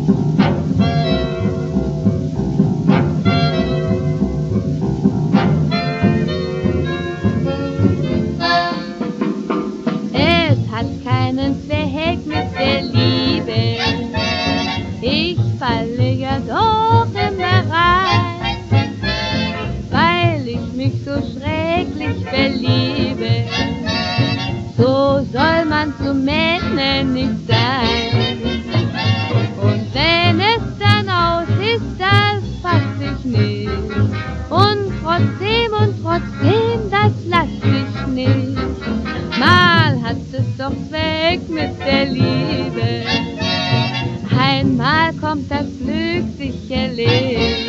Es hat keinen Zweck mit der Liebe, ich falle ja doch immer rein, weil ich mich so schrecklich verliebe. So soll man zu Mädchen nicht sein. Und wenn es dann aus ist, das passt sich nicht. Und trotzdem, das lass ich nicht. Mal hat es doch Zweck mit der Liebe. Einmal kommt das Glück sicherlich.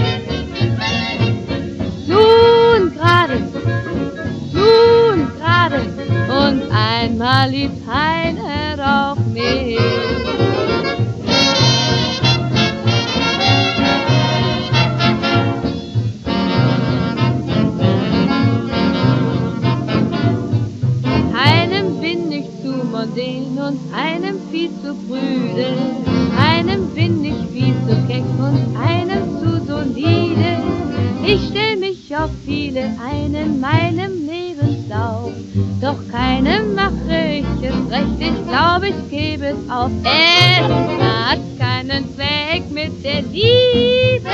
Nun gerade, und einmal liebt einer auch mich. Einem bin ich zu mondän und einem viel zu prüde. Einem bin ich viel zu keck und einem zu solide. Ich stell mich auf viele ein in meinem Lebenslauf, doch keinem mache ich es recht, ich glaub, ich gebe es auf. Es hat keinen Zweck mit der Liebe.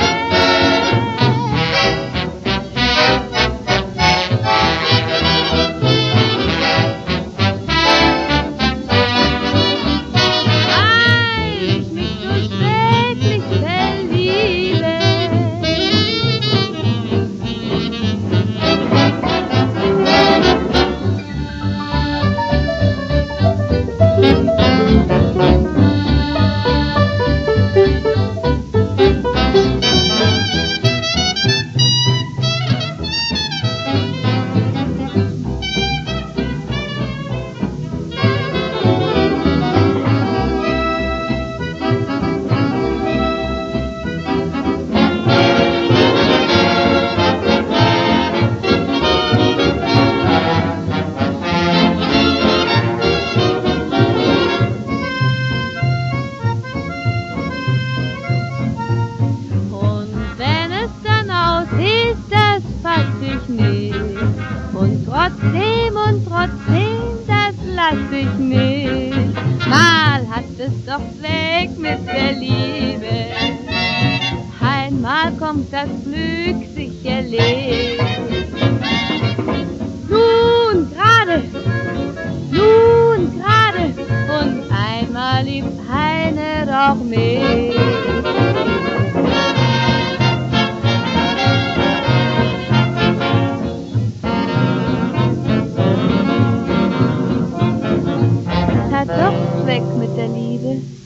Und trotzdem, das lass ich nicht. Mal hat es doch Zweck mit der Liebe. Einmal kommt das Glück sicherlich. Nun gerade, und einmal liebt einer auch mich. Hat doch Zweck mit der Liebe.